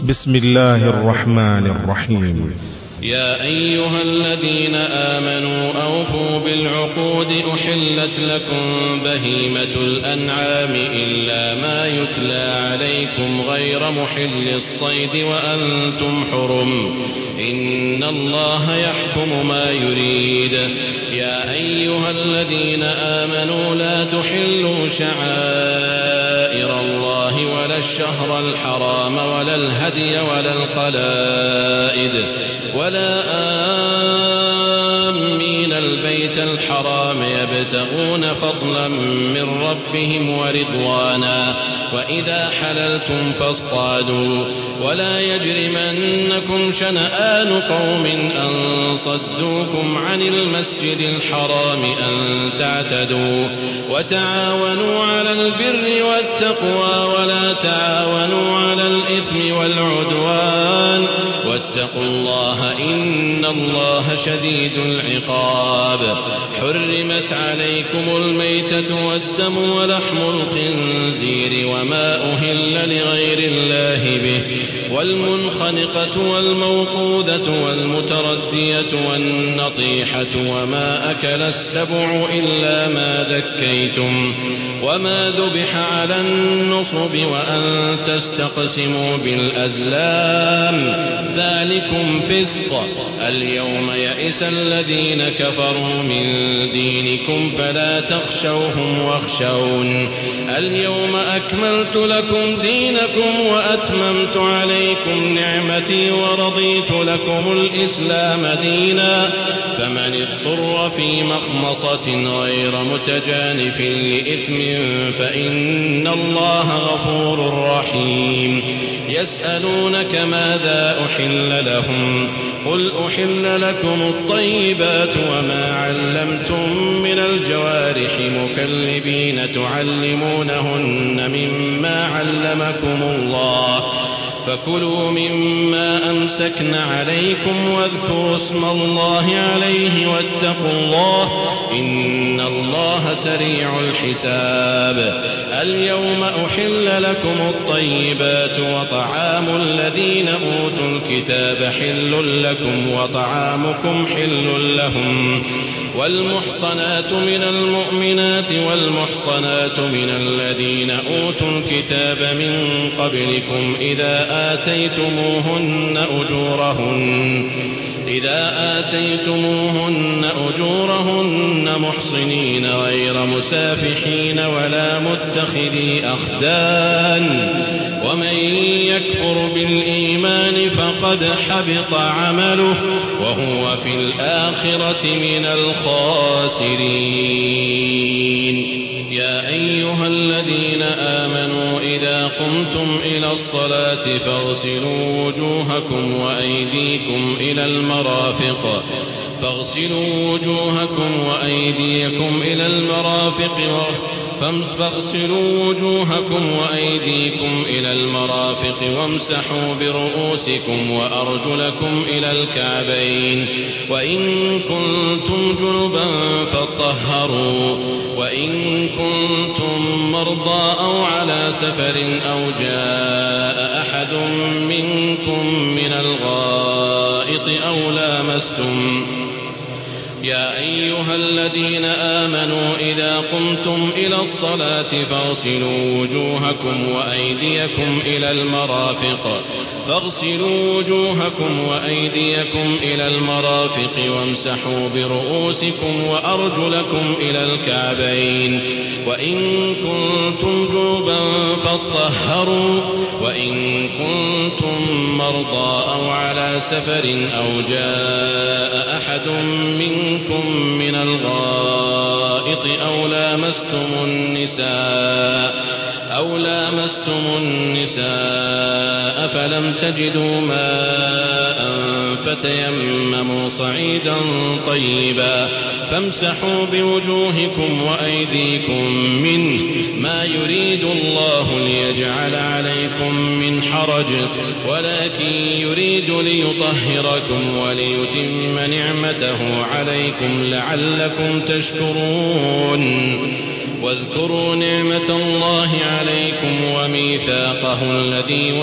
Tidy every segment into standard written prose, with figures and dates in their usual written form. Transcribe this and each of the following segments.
بسم الله الرحمن الرحيم. يا أيها الذين آمنوا أوفوا بالعقود أحلت لكم بهيمة الأنعام إلا ما يتلى عليكم غير محل الصيد وأنتم حرم إن الله يحكم ما يريد. يا أيها الذين آمنوا لا تحلوا شعائر الله ولا الشهر الحرام ولا الهدي ولا القلائد ولا آمين البيت الحرام يبتغون فضلا من ربهم ورضوانا وإذا حللتم فاصطادوا ولا يجرمنكم شنآن قوم أن صدوكم عن المسجد الحرام أن تعتدوا وتعاونوا على البر والتقوى ولا تعاونوا على الإثم والعدوان واتقوا الله إن الله شديد العقاب. حرمت عليكم الميتة والدم ولحم الخنزير وما أهل لغير الله به والمنخنقة والموقوذة والمتردية والنطيحة وما أكل السبع إلا ما ذكيتم وما ذبح على النصب وأن تستقسموا بالأزلام ذلكم فسق. اليوم يئس الذين كفروا من دينكم فلا تخشوهم واخشون. اليوم أكملت لكم دينكم وأتممت عليكم نعمتي ورضيت لكم الإسلام دينا فمن اضطر في مخمصة غير متجانف لإثم فإن الله غفور رحيم. يسألونك ماذا أحل لهم قل أحل لكم الطيبات وما علمتم من الجوارح مكلبين تعلمونهن مما علمكم الله فكلوا مما أمسكن عليكم واذكروا اسم الله عليه واتقوا الله إن الله سريع الحساب. اليوم أحل لكم الطيبات وطعام الذين أوتوا الكتاب حل لكم وطعامكم حل لهم والمحصنات من المؤمنات والمحصنات من الذين أوتوا الكتاب من قبلكم إذا آتيتموهن أجورهن محصنين غير مسافحين ولا متخذي أخدان ومن يكفر بالإيمان فقد حبط عمله وهو في الآخرة من الخاسرين. يا أيها الذين آمنوا إذا قمتم إلى الصلاة فاغسلوا وجوهكم وأيديكم إلى المرافق وامسحوا برؤوسكم وأرجلكم إلى الكعبين وإن كنتم جنبا فاطهروا وإن كنتم مرضى أو على سفر أو جاء أحد منكم من الغائط أو لامستم. يا أيها الذين آمنوا إذا قمتم إلى الصلاة فاغسلوا وجوهكم وأيديكم إلى المرافق وامسحوا برؤوسكم وأرجلكم إلى الكعبين وإن كنتم جنبا فاطهروا وإن كنتم مرضى أو على سفر أو جاء أحد منكم من الغائط أو لامستم النساء فلم تجدوا ماء فتيمموا صعيدا طيبا فامسحوا بوجوهكم وأيديكم منه ما يريد الله ليجعل عليكم من حرج ولكن يريد ليطهركم وليتم نعمته عليكم لعلكم تشكرون. واذكروا نعمة الله عليكم وميثاقه الذي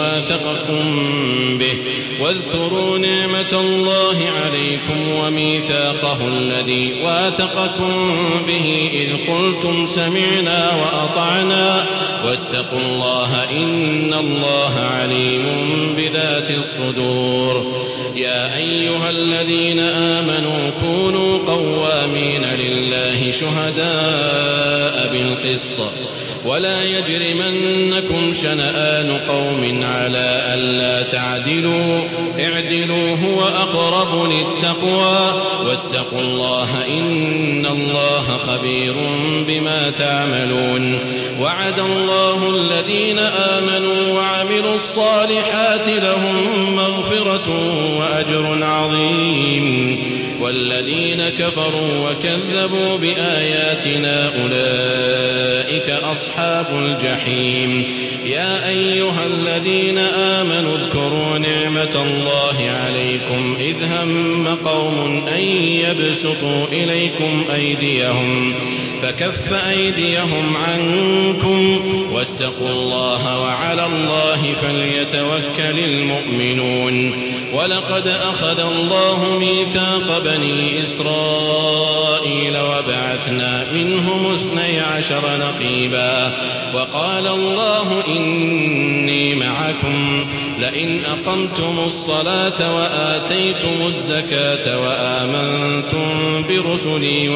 واثقكم به إذ قلتم سمعنا وأطعنا واتقوا الله إن الله عليم بذات الصدور. يا أيها الذين آمنوا كونوا قوامين لله شهداء بالقسط ولا يجرمنكم شنآن قوم على ألا تعدلوا اعدلوا هو أقرب للتقوى واتقوا الله إن الله خبير بما تعملون. وعد الله الذين آمنوا وعملوا الصالحات لهم مغفرة وأجر عظيم والذين كفروا وكذبوا بآياتنا أولئك أصحاب الجحيم. يا أيها الذين آمنوا اذكروا نعمة الله عليكم إذ هم قوم أن يبسطوا إليكم أيديهم فكف أيديهم عنكم واتقوا الله وعلى الله فليتوكل المؤمنون. ولقد أخذ الله ميثاق بني إسرائيل وبعثنا منهم 12 نقيبا وقال الله إني معكم لئن أقمتم الصلاة وآتيتم الزكاة وآمنتم برسلي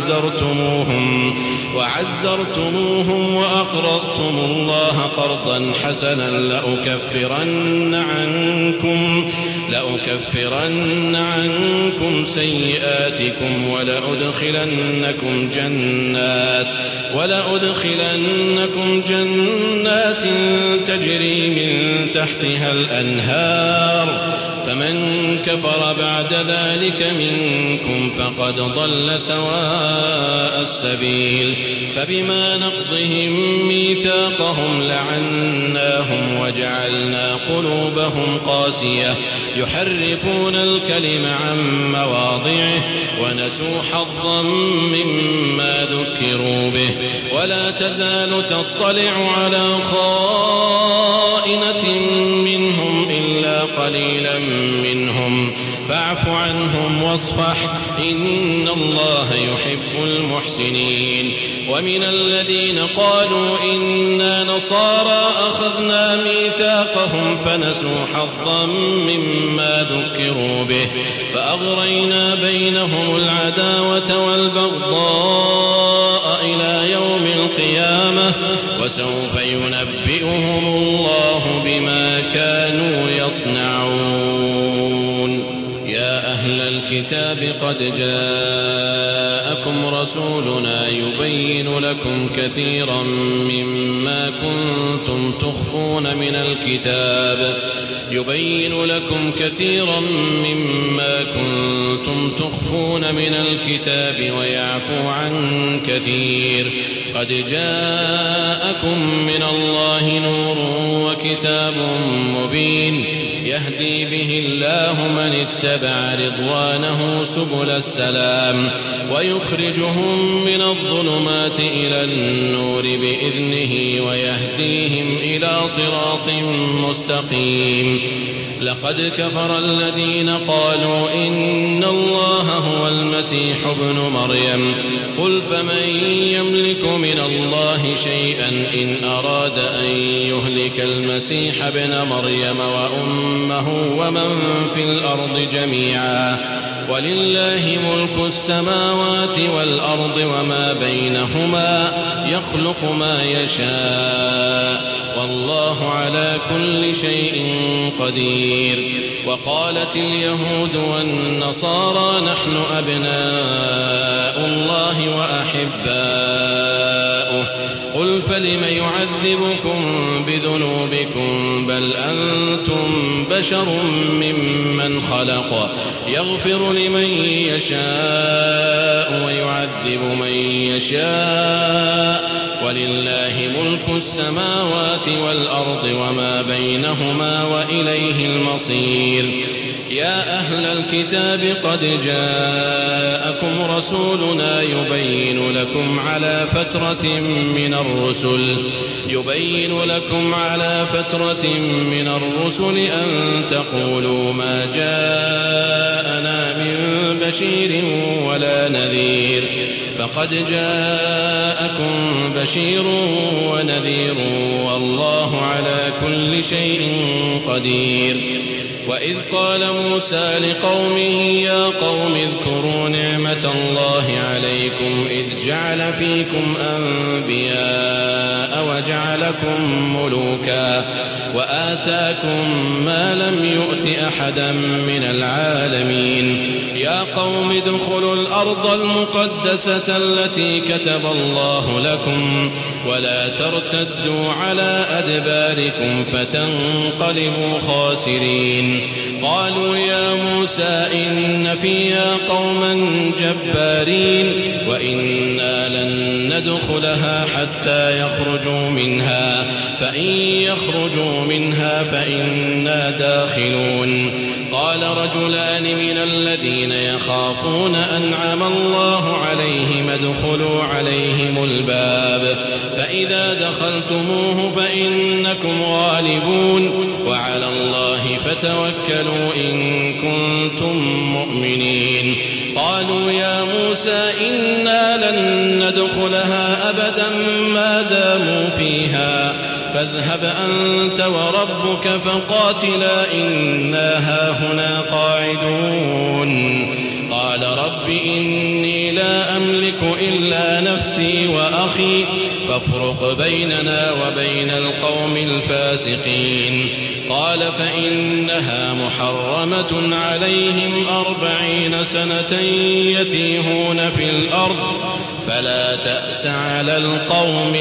وعزرتموهم وأقرضتم الله قرضا حسنا لأكفرن عنكم سيئاتكم ولأدخلنكم جنات تجري من تحتها الأنهار فمن كفر بعد ذلك منكم فقد ضل سواء السبيل. فبما نقضهم ميثاقهم لعناهم وجعلنا قلوبهم قاسية يحرفون الكلم عن مواضعه ونسوا حظا مما ذكروا به ولا تزال تطلع على خائنة منهم إلا قليلا منهم فاعف عنهم واصفح إن الله يحب المحسنين. ومن الذين قالوا إنا نصارى أخذنا ميثاقهم فنسوا حظا مما ذكروا به فأغرينا بينهم العداوة والبغضاء إلى يوم القيامة وسوف ينبئهم الله بما كانوا يصنعون. يا أهل الكتاب قد جاءكم رسولنا يبين لكم كثيرا مما كنتم تخفون من الكتاب ويعفو عن كثير. قد جاءكم من الله نور وكتاب مبين يهدي به الله من اتبع رضوانه سبل السلام ويخرجهم من الظلمات إلى النور بإذنه ويهديهم إلى صراط مستقيم. لقد كفر الذين قالوا إن الله هو المسيح ابن مريم قل فمن يملك من الله شيئا إن أراد أن يهلك المسيح ابن مريم وأمه ومن في الأرض جميعا ولله ملك السماوات والأرض وما بينهما يخلق ما يشاء والله على كل شيء قدير. وقالت اليهود والنصارى نحن أبناء الله وأحباؤه قل فلم يعذبكم بذنوبكم بل أنتم بشر ممن خلق يغفر لمن يشاء ويعذب من يشاء ولله ملك السماوات والأرض وما بينهما وإليه المصير. يا أهل الكتاب قد جاءكم رسولنا يبين لكم على فترة من الرسل أن تقولوا ما جاءنا من بشير ولا نذير فقد جاءكم بشير ونذير والله على كل شيء قدير. وإذ قال موسى لقومه يا قوم اذكروا نعمة الله عليكم إذ جعل فيكم أنبياء وجعلكم ملوكا وآتاكم ما لم يؤت أحدا من العالمين. يا قوم ادخلوا الأرض المقدسة التي كتب الله لكم ولا ترتدوا على أدباركم فتنقلبوا خاسرين. قالوا يا موسى إن فيها قوما جبارين وإنا لن ندخلها حتى يخرجوا منها فإن يخرجوا منها فإنا داخلون. قال رجلان من الذين يخافون أنعم الله عليهم ادخلوا عليهم الباب فإذا دخلتموه فإنكم غالبون وعلى الله فتوكلوا إن كنتم مؤمنين. قالوا يا موسى إنا لن ندخلها أبدا ما داموا فيها فاذهب أنت وربك فقاتلا إنا هاهنا قاعدون. قال رب إني لا أملك إلا نفسي وأخي فافرق بيننا وبين القوم الفاسقين. قال فإنها محرمة عليهم 40 سنة يتيهون في الأرض فلا تأس على القوم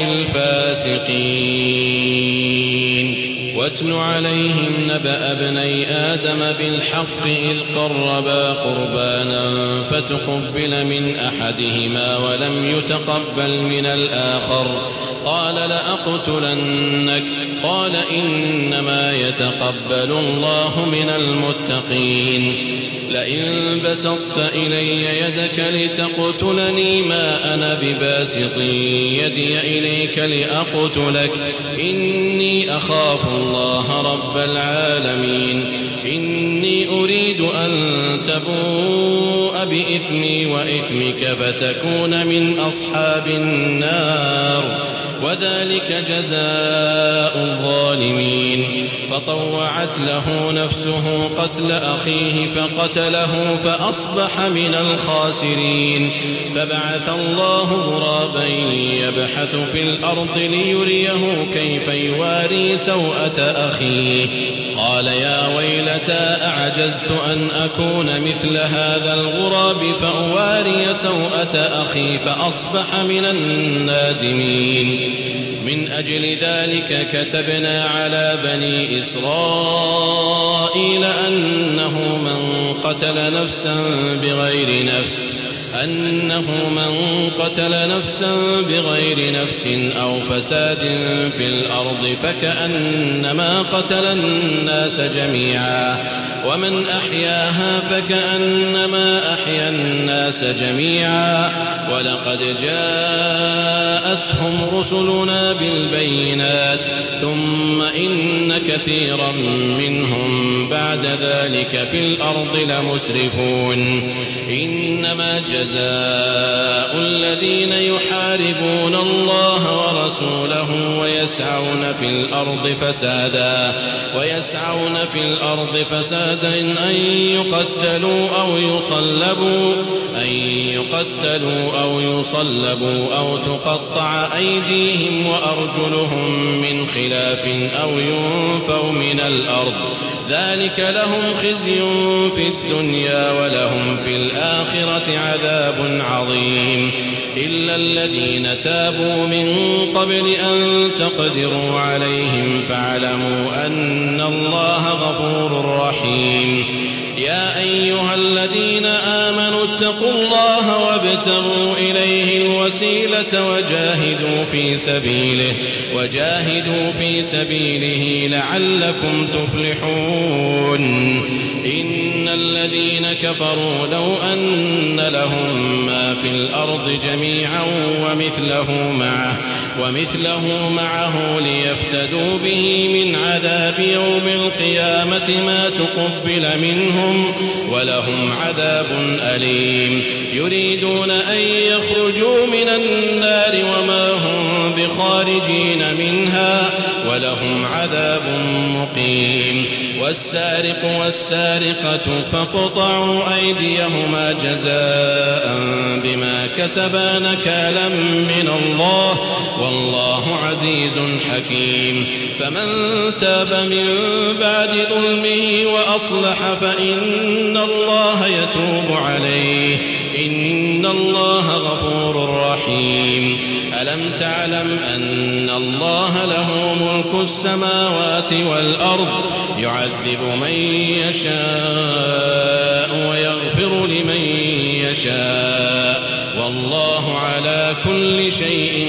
الفاسقين. واتل عليهم نبأ ابني آدم بالحق إذ قربا قربانا فتقبل من أحدهما ولم يتقبل من الآخر قال لأقتلنك قال إنما يتقبل الله من المتقين. لئن بسطت إلي يدك لتقتلني ما أنا بباسط يدي إليك لأقتلك إني أخاف الله رب العالمين. إني أريد أن تبوء بإثمي وإثمك فتكون من أصحاب النار وذلك جزاء الظالمين. فطوعت له نفسه قتل أخيه فقتله فأصبح من الخاسرين. فبعث الله غرابا يبحث في الأرض ليريه كيف يواري سوءة أخيه قال يا ويلتى أعجزت أن أكون مثل هذا الغراب فأواري سوءة أخي فأصبح من النادمين. من أجل ذلك كتبنا على بني إسرائيل أنه من قتل نفسا بغير نفس أو فساد في الأرض فكأنما قتل الناس جميعا ومن أحياها فكأنما أحيا الناس جميعا. ولقد جاءتهم رسلنا بالبينات ثم إن كثيرا منهم بعد ذلك في الأرض لمسرفون. إنما جزاء الذين يحاربون الله ورسوله ويسعون في الأرض فسادا أن يقتلوا أو يصلبوا أو تقطع أيديهم وأرجلهم من خلاف أو ينفوا من الأرض ذلك لهم خزي في الدنيا ولهم في الآخرة عذاب عظيم إلا الذين تابوا من قبل أن تقدروا عليهم فاعلموا أن الله غفور رحيم يا أيها الذين آمنوا اتقوا الله وابتغوا إليه الوسيلة وجاهدوا في سبيله لعلكم تفلحون إن الذين كفروا لو أن لهم ما في الأرض جميعا ومثله معه ليفتدوا به من عذاب يوم القيامة ما تقبل منهم ولهم عذاب أليم يريدون أن يخرجوا من النار وما هم بخارجين منها ولهم عذاب مقيم والسارق والسارقة فاقطعوا أيديهما جزاء بما كسبا نكالا من الله والله عزيز حكيم فمن تاب من بعد ظلمه وأصلح فإن الله يتوب عليه إن الله غفور رحيم ألم تعلم أن الله له ملك السماوات والأرض يعذب من يشاء ويغفر لمن يشاء والله على كل شيء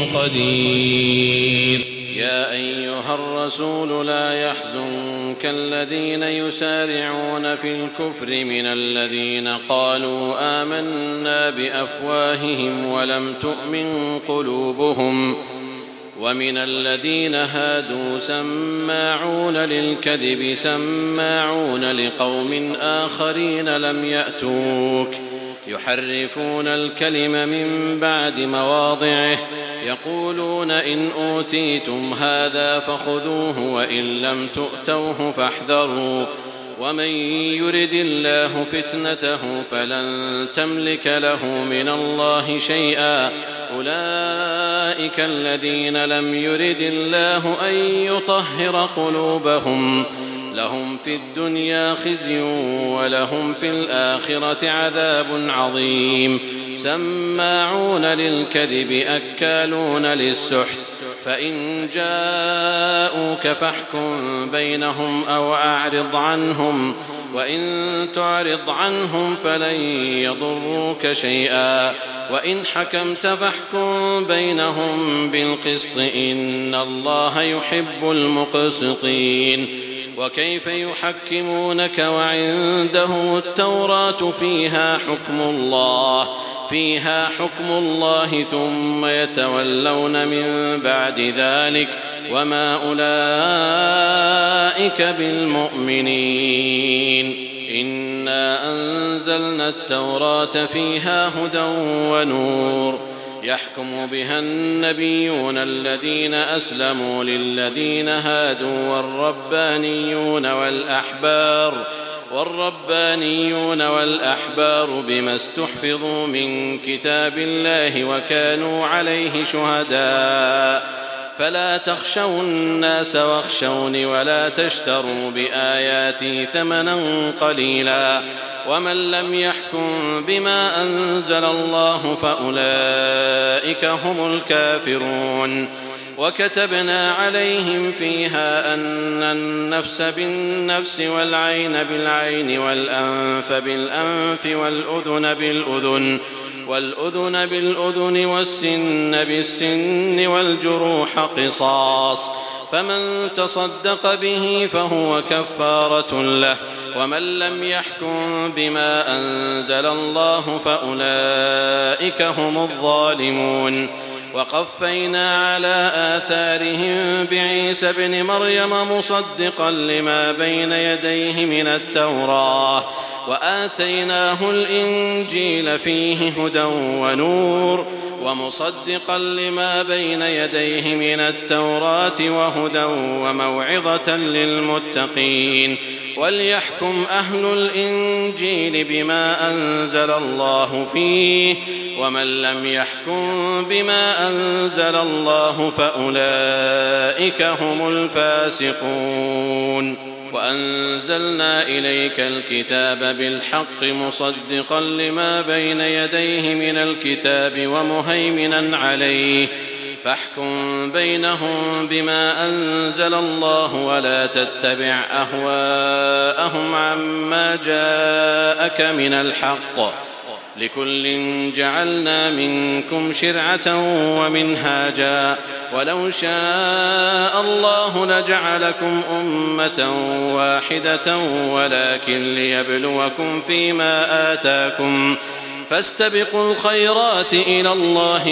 قدير يا أيها الرسول لا يحزنك الذين يسارعون في الكفر من الذين قالوا آمنا بأفواههم ولم تؤمن قلوبهم ومن الذين هادوا سماعون للكذب سماعون لقوم آخرين لم يأتوك يحرفون الكلم من بعد مواضعه يقولون إن أوتيتم هذا فخذوه وإن لم تؤتوه فاحذروا ومن يرد الله فتنته فلن تملك له من الله شيئا أولئك الذين لم يرد الله أن يطهر قلوبهم لهم في الدنيا خزي ولهم في الآخرة عذاب عظيم سماعون للكذب أكالون للسحت فإن جاءوك فاحكم بينهم أو أعرض عنهم وإن تعرض عنهم فلن يضروك شيئا وإن حكمت فاحكم بينهم بالقسط إن الله يحب المقسطين وكيف يحكمونك وعنده التوراة فيها حكم الله ثم يتولون من بعد ذلك وما أولئك بالمؤمنين إنا أنزلنا التوراة فيها هدى ونور يحكم بها النبيون الذين أسلموا للذين هادوا والربانيون والأحبار بما استحفظوا من كتاب الله وكانوا عليه شهداء فلا تخشوا الناس واخشوني ولا تشتروا بآياتي ثمنا قليلا ومن لم يحكم بما أنزل الله فأولئك هم الكافرون وكتبنا عليهم فيها أن النفس بالنفس والعين بالعين والأنف بالأنف والأذن بالأذن والسن بالسن والجروح قصاص فمن تصدق به فهو كفارة له ومن لم يحكم بما أنزل الله فأولئك هم الظالمون وقفينا على آثارهم بعيسى ابن مريم مصدقا لما بين يديه من التوراة وآتيناه الإنجيل فيه هدى ونور ومصدقا لما بين يديه من التوراة وهدى وموعظة للمتقين وليحكم أهل الإنجيل بما أنزل الله فيه ومن لم يحكم بما أنزل الله فأولئك هم الفاسقون وأنزلنا إليك الكتاب بالحق مصدقا لما بين يديه من الكتاب ومهيمنا عليه فاحكم بينهم بما أنزل الله ولا تتبع أهواءهم عما جاءك من الحق لكل جعلنا منكم شرعة ومنهاجا ولو شاء الله لجعلكم أمة واحدة ولكن ليبلوكم فيما آتاكم فاستبقوا الخيرات إلى الله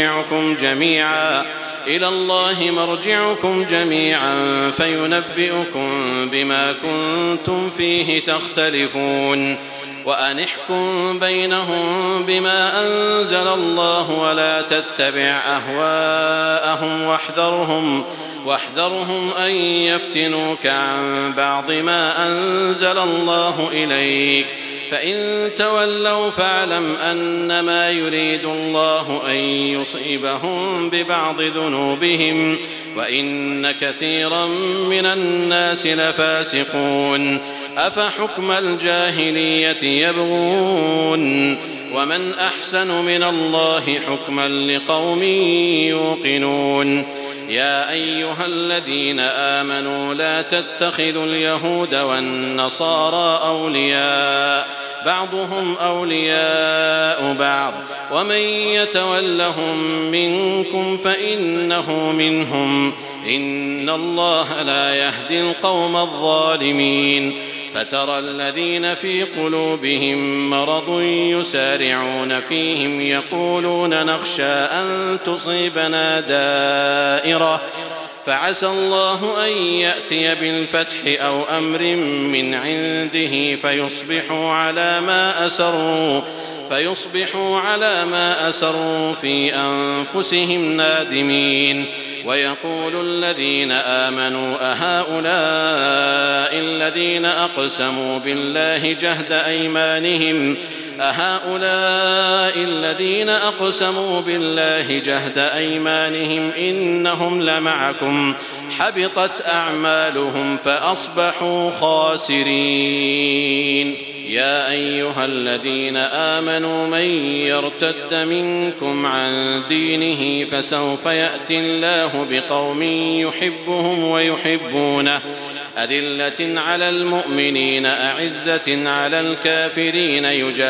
مرجعكم جميعا فينبئكم بما كنتم فيه تختلفون وأن احكم بينهم بما أنزل الله ولا تتبع أهواءهم واحذرهم أن يفتنوك عن بعض ما أنزل الله إليك فإن تولوا فاعلم أنما يريد الله أن يصيبهم ببعض ذنوبهم وإن كثيرا من الناس لفاسقون أفحكم الجاهلية يبغون ومن أحسن من الله حكما لقوم يوقنون يا أيها الذين آمنوا لا تتخذوا اليهود والنصارى أولياء بعضهم أولياء بعض ومن يتولهم منكم فإنه منهم إن الله لا يهدي القوم الظالمين فترى الذين في قلوبهم مرض يسارعون فيهم يقولون نخشى أن تصيبنا دائرة فعسى الله أن يأتي بالفتح أو أمر من عنده فيصبحوا على ما أسروا في أنفسهم نادمين ويقول الذين آمنوا أهؤلاء الذين أقسموا بالله جهد أيمانهم إنهم لمعكم حبطت أعمالهم فأصبحوا خاسرين يا أيها الذين آمنوا من يرتد منكم عن دينه فسوف يأتي الله بقوم يحبهم ويحبونه أذلة على المؤمنين أعزة على الكافرين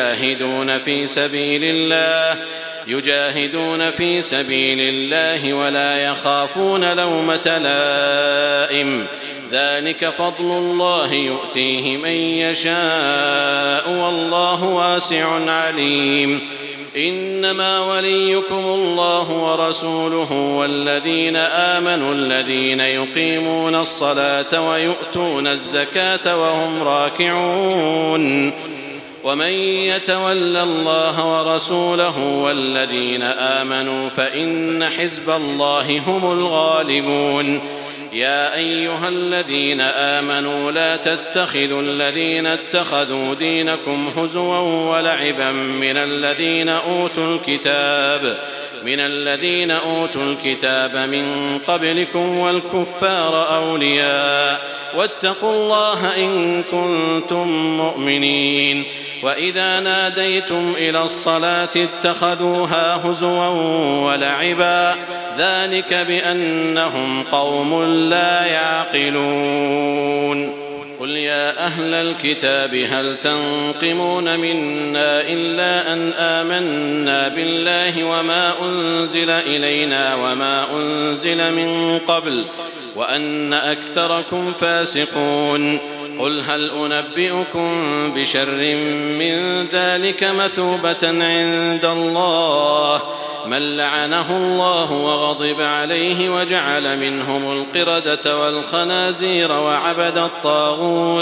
يجاهدون في سبيل الله ولا يخافون لومة لائم ذلك فضل الله يؤتيه من يشاء والله واسع عليم إنما وليكم الله ورسوله والذين آمنوا الذين يقيمون الصلاة ويؤتون الزكاة وهم راكعون ومن يتول الله ورسوله والذين آمنوا فإن حزب الله هم الغالبون يا أيها الذين آمنوا لا تتخذوا الذين اتخذوا دينكم هزوا ولعبا من الذين أوتوا الكتاب من قبلكم والكفار أولياء واتقوا الله إن كنتم مؤمنين وإذا ناديتم إلى الصلاة اتخذوها هزوا ولعبا ذلك بأنهم قوم لا يعقلون قل يا أهل الكتاب هل تنقمون منا إلا أن آمنا بالله وما أنزل إلينا وما أنزل من قبل وأن أكثركم فاسقون قل هل أنبئكم بشر من ذلك مثوبة عند الله من لعنه الله وغضب عليه وجعل منهم القردة والخنازير وعبد الطاغوت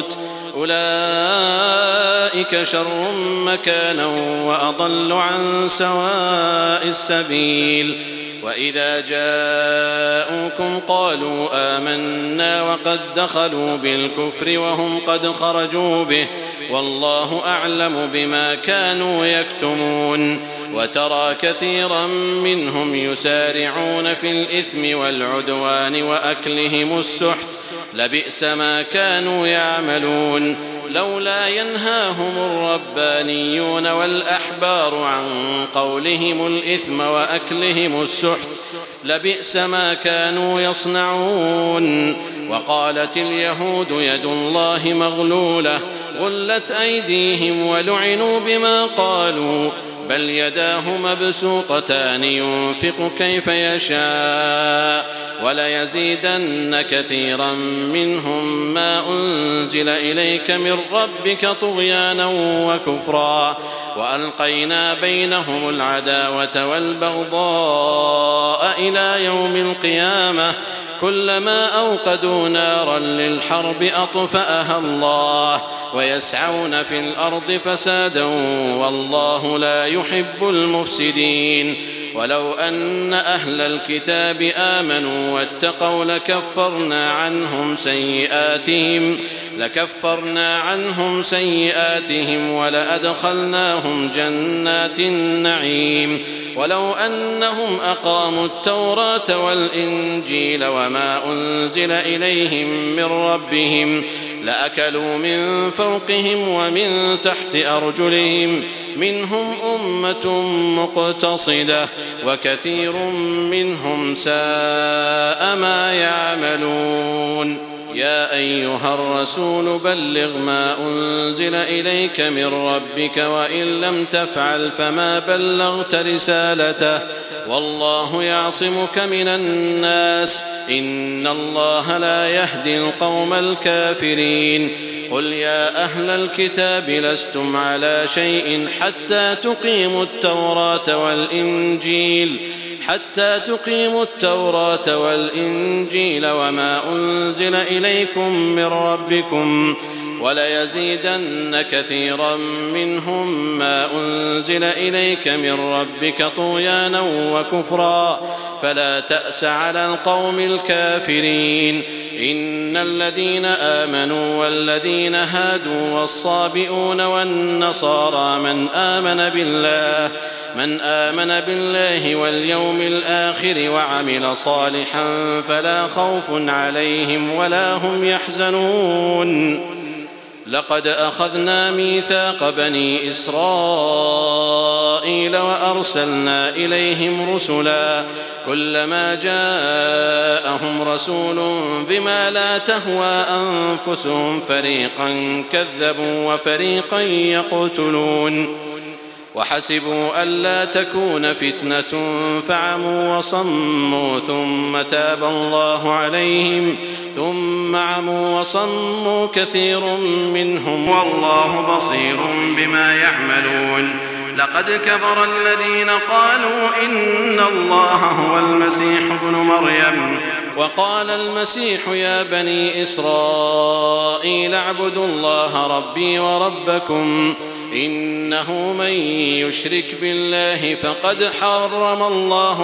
أولئك شر مكانا وأضل عن سواء السبيل. وإذا جاءوكم قالوا آمنا وقد دخلوا بالكفر وهم قد خرجوا به والله أعلم بما كانوا يكتمون. وترى كثيرا منهم يسارعون في الإثم والعدوان وأكلهم السحت لبئس ما كانوا يعملون. لولا ينهاهم الربانيون والأحبار عن قولهم الإثم وأكلهم السحت لبئس ما كانوا يصنعون. وقالت اليهود يد الله مغلولة غلت أيديهم ولعنوا بما قالوا بل يداه مبسوطتان ينفق كيف يشاء وليزيدن كثيرا منهم ما أنزل إليك من ربك طغيانا وكفرا وألقينا بينهم العداوة والبغضاء إلى يوم القيامة كلما أوقدوا نارا للحرب أطفأها الله ويسعون في الأرض فسادا والله لا يحب المفسدين. ولو أن أهل الكتاب آمنوا واتقوا لكفرنا عنهم سيئاتهم ولأدخلناهم جنات النعيم. ولو أنهم أقاموا التوراة والإنجيل وما أنزل إليهم من ربهم لأكلوا من فوقهم ومن تحت أرجلهم منهم أمة مقتصدة وكثير منهم ساء ما يعملون. يا أيها الرسول بلغ ما أنزل إليك من ربك وإن لم تفعل فما بلغت رسالته والله يعصمك من الناس إن الله لا يهدي القوم الكافرين. قل يا أهل الكتاب لستم على شيء حتى تقيموا التوراة والإنجيل وما أنزل إليكم من ربكم وليزيدن كثيرا منهم ما أنزل إليك من ربك طغيانا وكفرا فلا تأس على القوم الكافرين. إن الذين آمنوا والذين هادوا والصابئون والنصارى من آمن بالله واليوم الآخر وعمل صالحا فلا خوف عليهم ولا هم يحزنون. لقد أخذنا ميثاق بني إسرائيل وأرسلنا إليهم رسلا كلما جاءهم رسول بما لا تهوى أنفسهم فريقا كذبوا وفريقا يقتلون. وحسبوا ألا تكون فتنة فعموا وصموا ثم تاب الله عليهم ثم عموا وصموا كثير منهم والله بصير بما يعملون. لقد كفر الذين قالوا إن الله هو المسيح ابن مريم وقال المسيح يا بني إسرائيل اعبدوا الله ربي وربكم إنه من يشرك بالله فقد حرم الله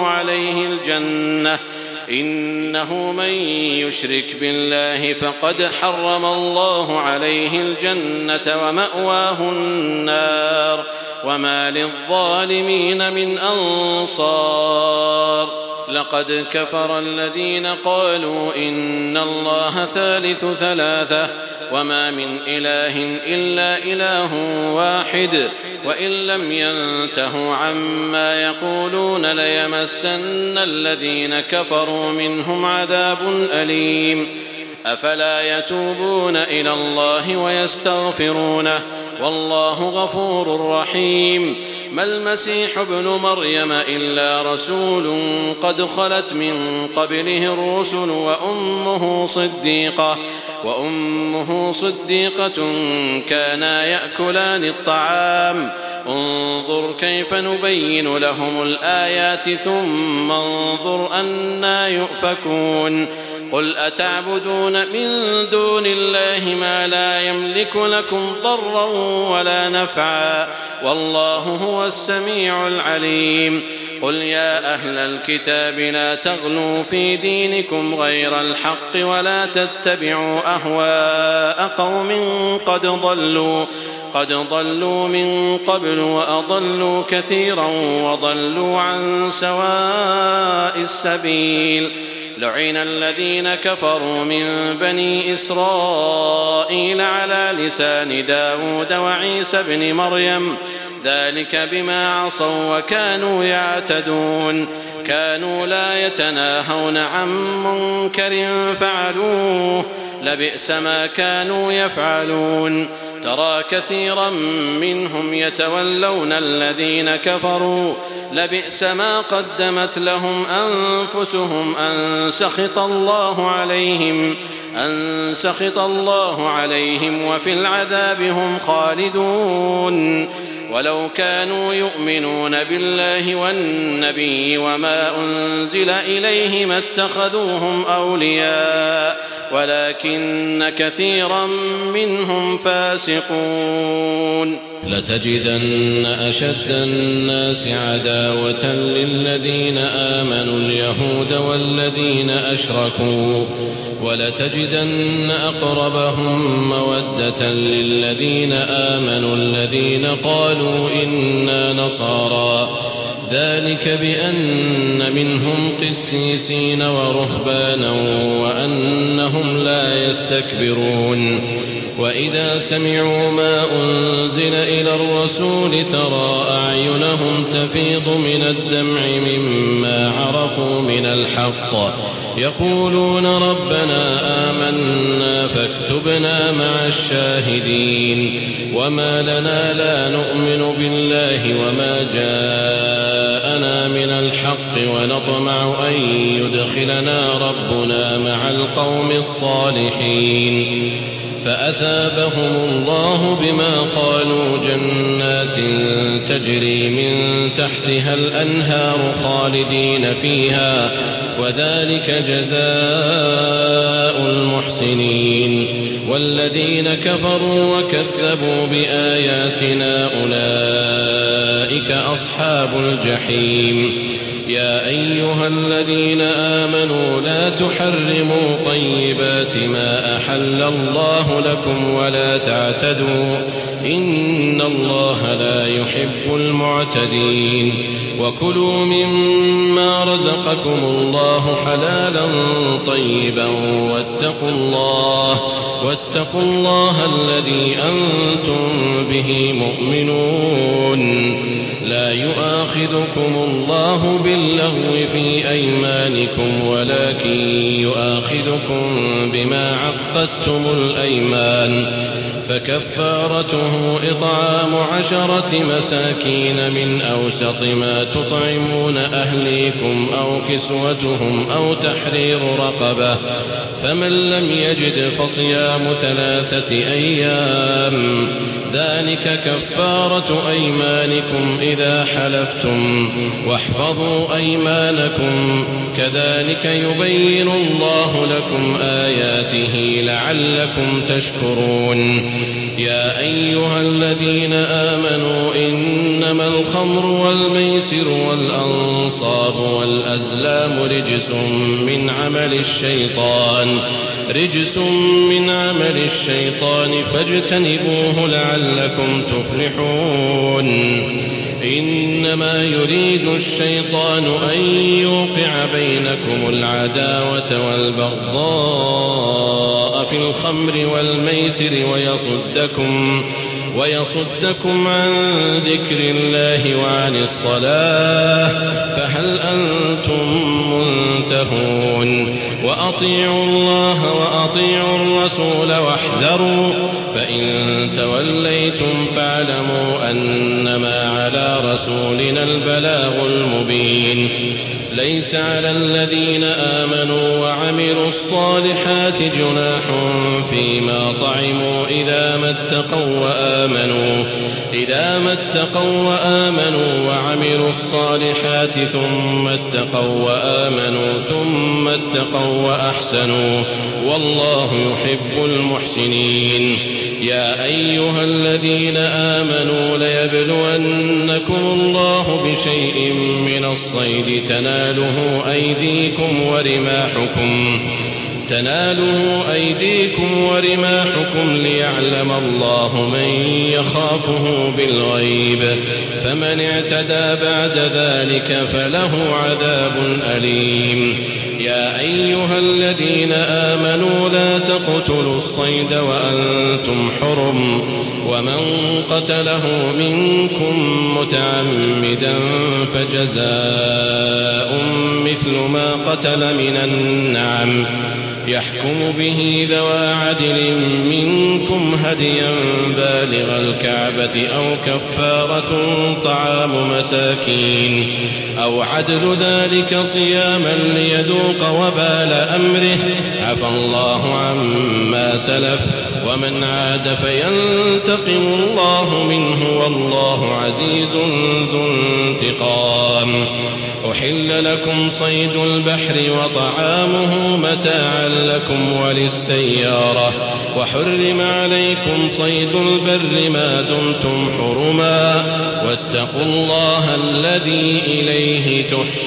عليه الجنة ومأواه النار وما للظالمين من أنصار. لقد كفر الذين قالوا إن الله ثالث ثلاثة وما من إله إلا إله واحد وإن لم ينتهوا عما يقولون ليمسن الذين كفروا منهم عذاب أليم. أفلا يتوبون إلى الله ويستغفرونه والله غفور رحيم. ما المسيح ابن مريم إلا رسول قد خلت من قبله الرسل وأمه صديقة كانا يأكلان الطعام انظر كيف نبين لهم الآيات ثم انظر أنى يؤفكون. قل أتعبدون من دون الله ما لا يملك لكم ضرا ولا نفعا والله هو السميع العليم قل يا أهل الكتاب لا تغلوا في دينكم غير الحق ولا تتبعوا أهواء قوم قد ضلوا من قبل وأضلوا كثيرا وضلوا عن سواء السبيل لعن الذين كفروا من بني إسرائيل على لسان داود وعيسى بن مريم ذلك بما عصوا وكانوا يعتدون كانوا لا يتناهون عن منكر فعلوه لبئس ما كانوا يفعلون ترى كثيرا منهم يتولون الذين كفروا لبئس ما قدمت لهم أنفسهم أن سخط الله عليهم وفي العذاب هم خالدون ولو كانوا يؤمنون بالله والنبي وما أنزل إليه ما اتخذوهم أولياء ولكن كثيرا منهم فاسقون لتجدن أشد الناس عداوة للذين آمنوا اليهود والذين أشركوا ولتجدن أقربهم مودة للذين آمنوا الذين قالوا إنا نصارى ذلك بأن منهم قسيسين ورهبانا وأنهم لا يستكبرون وإذا سمعوا ما أنزل إلى الرسول ترى أعينهم تفيض من الدمع مما عرفوا من الحق يقولون ربنا آمنا فاكتبنا مع الشاهدين وما لنا لا نؤمن بالله وما جاءنا من الحق ونطمع أن يدخلنا ربنا مع القوم الصالحين فأثابهم الله بما قالوا جنات تجري من تحتها الأنهار خالدين فيها وذلك جزاء المحسنين والذين كفروا وكذبوا بآياتنا أولئك أصحاب الجحيم يا أيها الذين آمنوا لا تحرموا طيبات ما أحل الله لكم ولا تعتدوا إن الله لا يحب المعتدين وكلوا مما رزقكم الله حلالا طيبا واتقوا الله الذي أنتم به مؤمنون لا يؤاخذكم الله باللغو في أيمانكم ولكن يؤاخذكم بما عقدتم الأيمان فكفارته إطعام 10 مساكين من أوسط ما تطعمون أهليكم أو كسوتهم أو تحرير رقبة فمن لم يجد فصيام 3 أيام ذلك كفارة أيمانكم إذا حلفتم واحفظوا أيمانكم كذلك يبين الله لكم آياته لعلكم تشكرون يا أيها الذين آمنوا إنما الخمر والميسر والأنصاب والأزلام رجس من عمل الشيطان فاجتنبوه لعلكم تفلحون إنما يريد الشيطان أن يوقع بينكم العداوة والبغضاء في الخمر والميسر ويصدكم عن ذكر الله وعن الصلاة فهل أنتم منتهون وأطيعوا الله وأطيعوا الرسول واحذروا فإن توليتم فاعلموا أنما على رسولنا البلاغ المبين ليس على الذين آمنوا وعملوا الصالحات جناح فيما طعموا إذا ما اتقوا وآمنوا وعملوا الصالحات ثم اتقوا وأحسنوا والله يحب المحسنين. يا أيها الذين آمنوا ليبلونكم الله بشيء من الصيد تناله أيديكم ورماحكم ليعلم الله من يخافه بالغيب، فمن اعتدى بعد ذلك فله عذاب أليم. يا أيها الذين آمنوا لا تقتلوا الصيد وأنتم حرم، ومن قتله منكم متعمدا فجزاء مثل ما قتل من النعم يحكم به ذوى عدل منكم هديا بالغ الكعبة أو كفارة طعام مساكين أو عدل ذلك صياما ليذوق وبال أمره، عفى الله عما سلف ومن عاد فينتقم الله منه والله عزيز ذو انتقام. أحل لكم صيد البحر وطعامه متاعا لكم وللسيارة، وحرم عليكم صيد البر ما دمتم حرما، واتقوا الله الذي إليه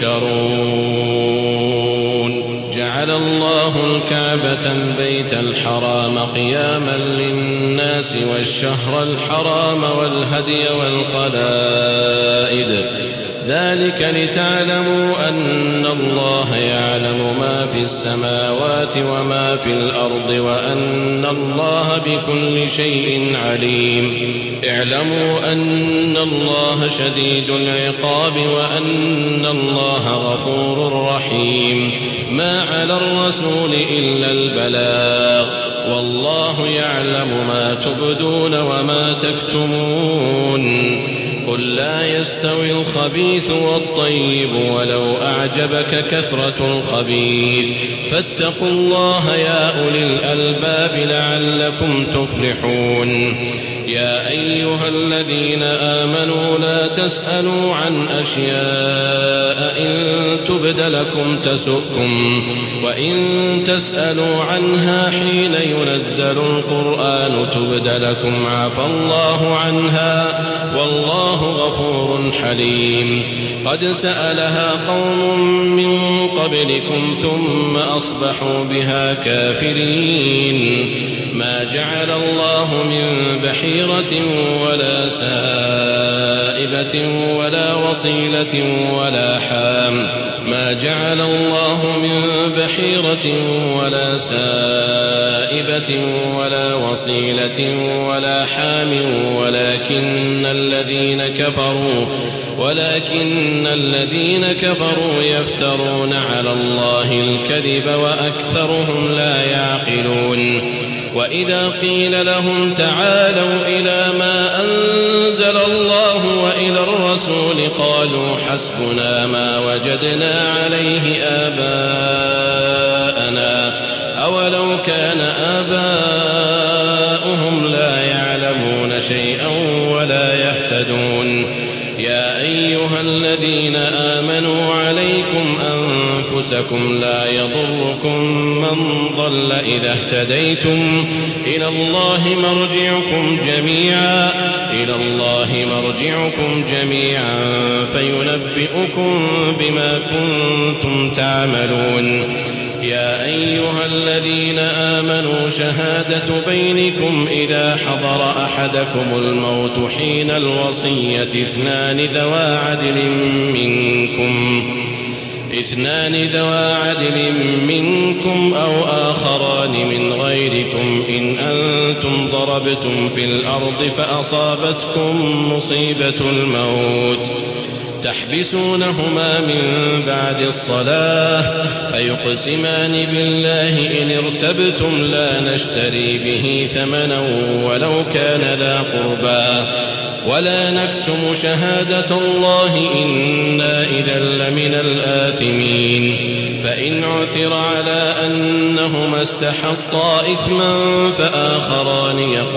تحشرون. جعل الله الكعبة البيت الحرام قياما للناس والشهر الحرام والهدي والقلائد، ذلك لتعلموا أن الله يعلم ما في السماوات وما في الأرض وأن الله بكل شيء عليم. اعلموا أن الله شديد العقاب وأن الله غفور رحيم. ما على الرسول إلا البلاغ، والله يعلم ما تبدون وما تكتمون. قل لا يستوي الخبيث والطيب ولو أعجبك كثرة الخبيث، فاتقوا الله يا أولي الألباب لعلكم تفلحون. يا أيها الذين آمنوا لا تسألوا عن أشياء إن تبد لكم تسؤكم، وإن تسألوا عنها حين ينزل القرآن تبد لكم عفى الله عنها والله غفور حليم. قد سألها قوم من قبلكم ثم أصبحوا بها كافرين. ما جعل الله من بحيرة ولا سائبة ولا وصيلة ولا حام، ما جعل الله من بحيرة ولا سائبة ولا وصيلة ولا حام ولكن الذين كفروا يفترون على الله الكذب وأكثرهم لا يعقلون. وإذا قيل لهم تعالوا إلى ما أنزل الله وإلى الرسول قالوا حسبنا ما وجدنا عليه آباءنا أولو كان آباؤهم لا يعلمون شيئا ولا يهتدون. يا أيها الذين آمنوا عليكم أنفسكم لا يضركم من ضل إذا اهتديتم إلى الله مرجعكم جميعا فينبئكم بما كنتم تعملون. يا أيها الذين آمنوا شهادة بينكم إذا حضر أحدكم الموت حين الوصية اثنان ذوى عدل منكم أو آخران من غيركم إن أنتم ضربتم في الأرض فأصابتكم مصيبة الموت تحبسونهما من بعد الصلاة فيقسمان بالله إن ارتبتم لا نشتري به ثمنا ولو كان ذا قربى ولا نكتم شهادة الله إنا إذا لمن الآثمين. فإن عثر على أنهما استحقا إثما فآخران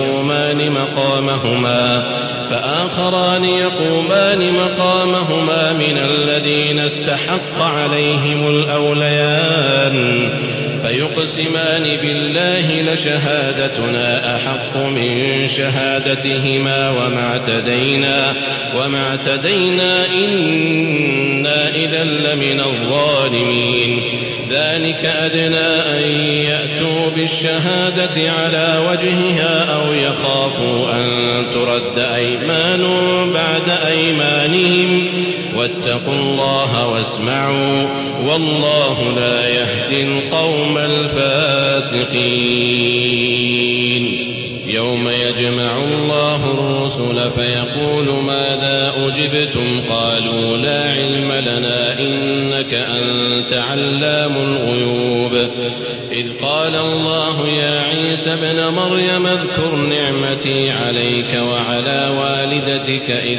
يقومان مقامهما من الذين استحق عليهم الأوليان فيقسمان بالله لشهادتنا أحق من شهادتهما وما اعتدينا إنا إذا لمن الظالمين. ذلك أدنى أن يأتوا بالشهادة على وجهها أو يخافوا أن ترد أيمان بعد أيمانهم واتقوا الله واسمعوا والله لا يهدي القوم الفاسقين. يوم يجمع الله الرسل فيقول ماذا أجبتم قالوا لا علم لنا إنك أنت علام الغيوب. إذ قال الله يا عيسى ابن مريم اذكر نعمتي عليك وعلى والدتك إذ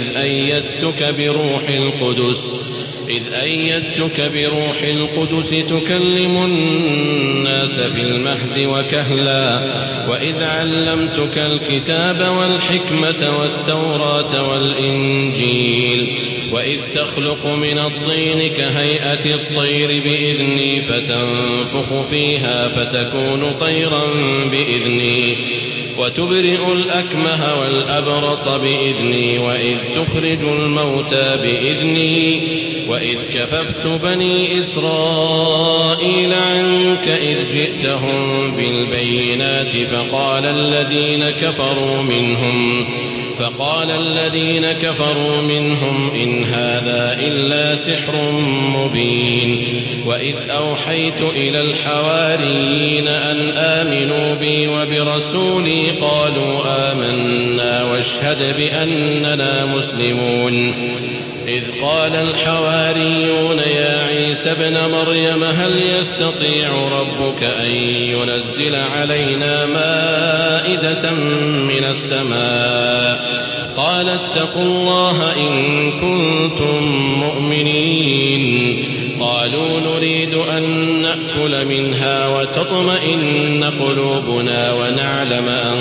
أيدتك بروح القدس تكلم الناس في المهد وكهلا وإذ علمتك الكتاب والحكمة والتوراة والإنجيل وإذ تخلق من الطين كهيئة الطير بإذني فتنفخ فيها فتكون طيرا بإذني وتبرئ الأكمه والأبرص بإذني وإذ تخرج الموتى بإذني وإذ كففت بني إسرائيل عنك إذ جئتهم بالبينات فقال الذين كفروا منهم إن هذا إلا سحر مبين. وإذ أوحيت إلى الحواريين أن آمنوا بي وبرسولي قالوا آمنا واشهد بأننا مسلمون. إذ قال الحواريون يا عيسى ابن مريم هل يستطيع ربك أن ينزل علينا مائدة من السماء قال اتقوا الله إن كنتم مؤمنين. قالوا نريد أن نأكل منها وتطمئن قلوبنا ونعلم أن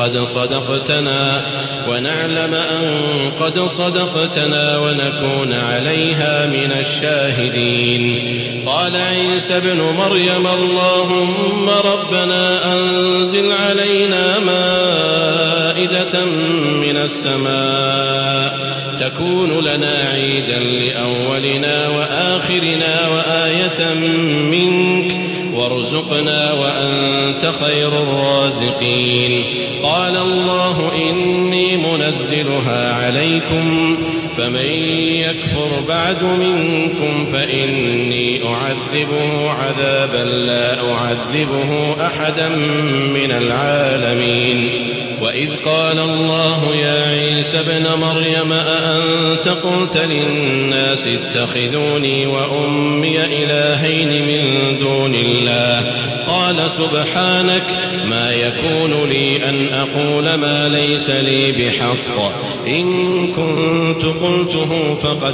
قد صدقتنا ونكون عليها من الشاهدين. قال عيسى ابن مريم اللهم ربنا أنزل علينا مائدة من السماء تكون لنا عيدا لأولنا وآخرنا وآية منك وارزقنا وأنت خير الرازقين. قال الله إني منزلها عليكم فمن يكفر بعد منكم فإني أعذبه عذابا لا أعذبه أحدا من العالمين. وإذ قال الله يا عيسى ابن مريم أأنت قلت للناس اتخذوني وأمي إلهين من دون الله قال سبحانك ما يكون لي أن أقول ما ليس لي بحق إن كنت قلته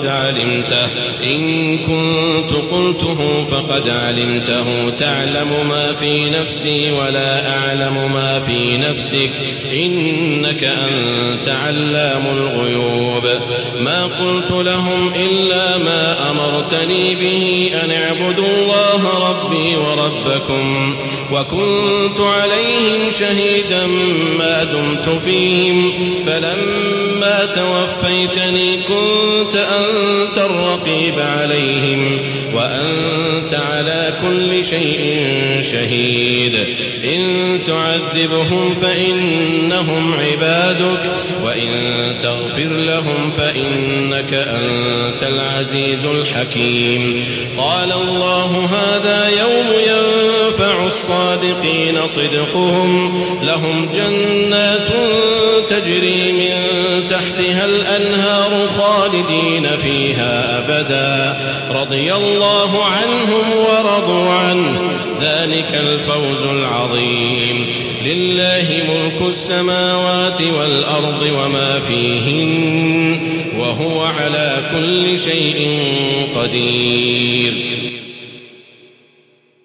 فقد علمته تعلم ما في نفسي ولا أعلم ما في نفسك إنك أنت علام الغيوب. ما قلت لهم إلا ما أمرتني به أن اعبدوا الله ربي وربكم وكنت عليهم شهيدا ما دمت فيهم فلما توفيتني كنت أنت الرقيب عليهم وأنت على كل شيء شهيد. إن تعذبهم فإنهم عبادك وإن تغفر لهم فإنك أنت العزيز الحكيم. قال الله هذا يوم ينفع الصادقين صدقهم لهم جنات تجري من تحتها الأنهار خالدين فيها أبدا رضي الله عنهم ورضوا عنه ذلك الفوز العظيم. لله ملك السماوات والأرض وما فيهن وهو على كل شيء قدير